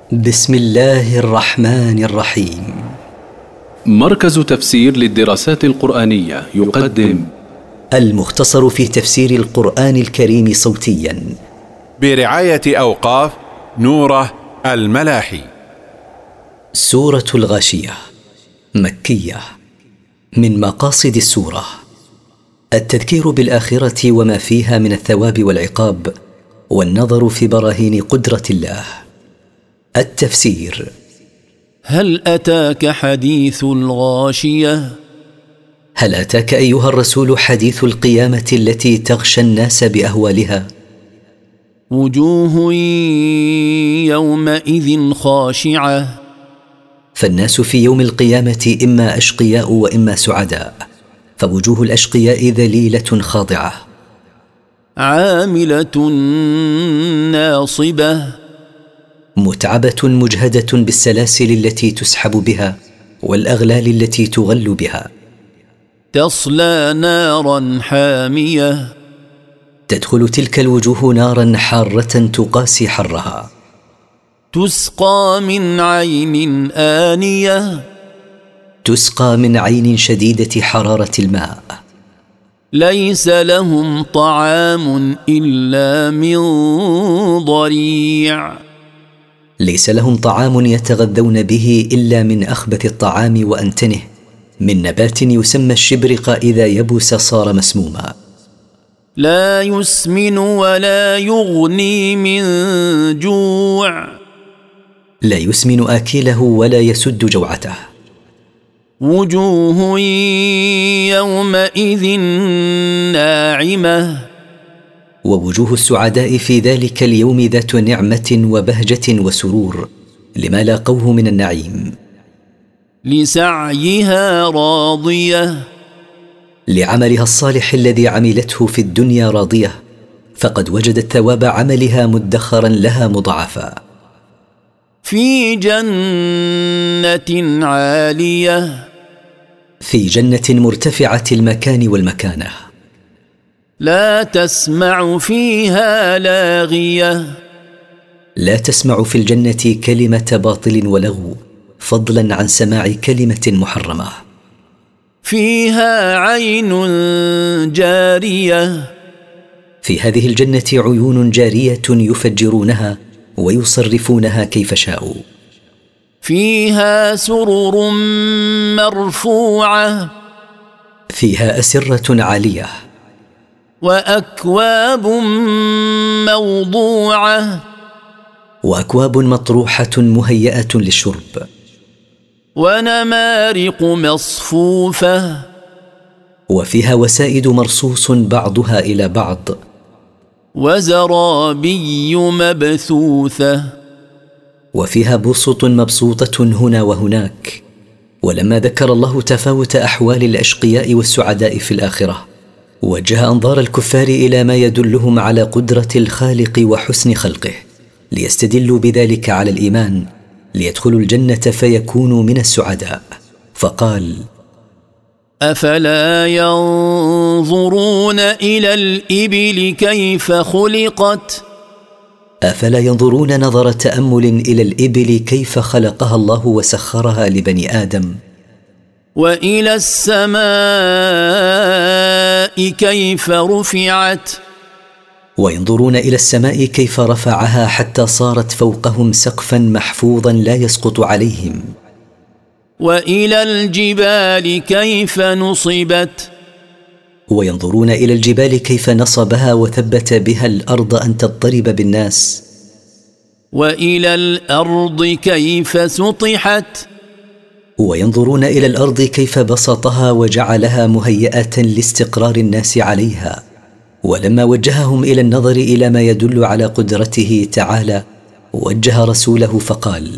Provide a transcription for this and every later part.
بسم الله الرحمن الرحيم. مركز تفسير للدراسات القرآنية يقدم المختصر في تفسير القرآن الكريم صوتيا برعاية أوقاف نوره الملاحي. سورة الغاشية مكية. من مقاصد السورة التذكير بالآخرة وما فيها من الثواب والعقاب، والنظر في براهين قدرة الله. التفسير: هل أتاك حديث الغاشية؟ هل أتاك أيها الرسول حديث القيامة التي تغشى الناس بأهوالها؟ وجوه يومئذ خاشعة، فالناس في يوم القيامة إما أشقياء وإما سعداء، فوجوه الأشقياء ذليلة خاضعة. عاملة ناصبة، متعبة مجهدة بالسلاسل التي تسحب بها والأغلال التي تغل بها. تصلى نارا حامية، تدخل تلك الوجوه نارا حارة تقاسي حرها. تسقى من عين آنية، تسقى من عين شديدة حرارة الماء. ليس لهم طعام إلا من ضريع، ليس لهم طعام يتغذون به إلا من أخبث الطعام وأنتنه، من نبات يسمى الشبرق، إذا يبس صار مسموما. لا يسمن ولا يغني من جوع، لا يسمن آكله ولا يسد جوعته. وجوه يومئذ ناعمة، ووجوه السعداء في ذلك اليوم ذات نعمة وبهجة وسرور لما لاقوه من النعيم. لسعيها راضية، لعملها الصالح الذي عملته في الدنيا راضية، فقد وجدت ثواب عملها مدخرا لها مضاعفا. في جنة عالية، في جنة مرتفعة المكان والمكانة. لا تسمع فيها لاغية، لا تسمع في الجنة كلمة باطل ولغو، فضلا عن سماع كلمة محرمة. فيها عين جارية، في هذه الجنة عيون جارية يفجرونها ويصرفونها كيف شاءوا. فيها سرر مرفوعة، فيها أسرة عالية. وأكواب موضوعة، وأكواب مطروحة مهيئة للشرب. ونمارق مصفوفة، وفيها وسائد مرصوص بعضها إلى بعض. وزرابي مبثوثة، وفيها بسط مبسوطة هنا وهناك. ولما ذكر الله تفاوت أحوال الأشقياء والسعداء في الآخرة، وجه أنظار الكفار إلى ما يدلهم على قدرة الخالق وحسن خلقه، ليستدلوا بذلك على الإيمان، ليدخلوا الجنة فيكونوا من السعداء. فقال: أفلا ينظرون إلى الإبل كيف خلقت؟ أفلا ينظرون نظر تأمل إلى الإبل كيف خلقها الله وسخرها لبني آدم. وإلى السماء كيف رفعت؟ وينظرون إلى السماء كيف رفعها حتى صارت فوقهم سقفا محفوظا لا يسقط عليهم. وإلى الجبال كيف نصبت؟ وينظرون إلى الجبال كيف نصبها وثبت بها الأرض أن تضطرب بالناس. وإلى الأرض كيف سطحت؟ وينظرون إلى الأرض كيف بسطها وجعلها مهيئة لاستقرار الناس عليها. ولما وجههم إلى النظر إلى ما يدل على قدرته تعالى، وجه رسوله فقال: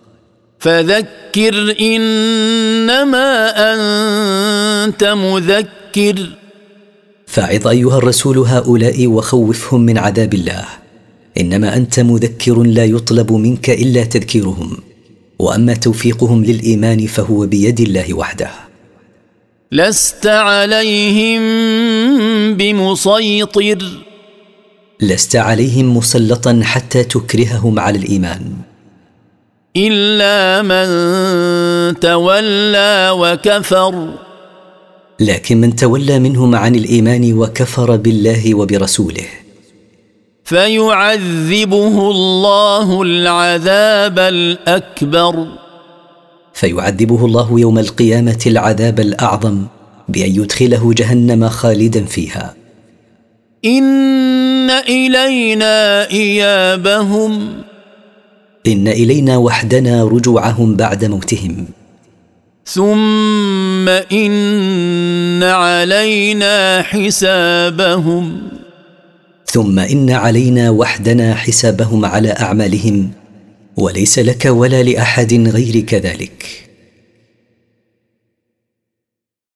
فذكر إنما أنت مذكر. فاعظ أيها الرسول هؤلاء وخوفهم من عذاب الله، إنما أنت مذكر لا يطلب منك إلا تذكيرهم، وأما توفيقهم للإيمان فهو بيد الله وحده. لست عليهم بمسيطر، لست عليهم مسلطا حتى تكرههم على الإيمان. إلا من تولى وكفر. لكن من تولى منهم عن الإيمان وكفر بالله وبرسوله فيعذبه الله العذاب الأكبر. فيعذبه الله يوم القيامة العذاب الأعظم بأن يدخله جهنم خالدا فيها. إن إلينا إيابهم. إن إلينا وحدنا رجوعهم بعد موتهم. ثم إن علينا حسابهم. ثم إن علينا وحدنا حسابهم على أعمالهم وليس لك ولا لأحد غيرك ذلك.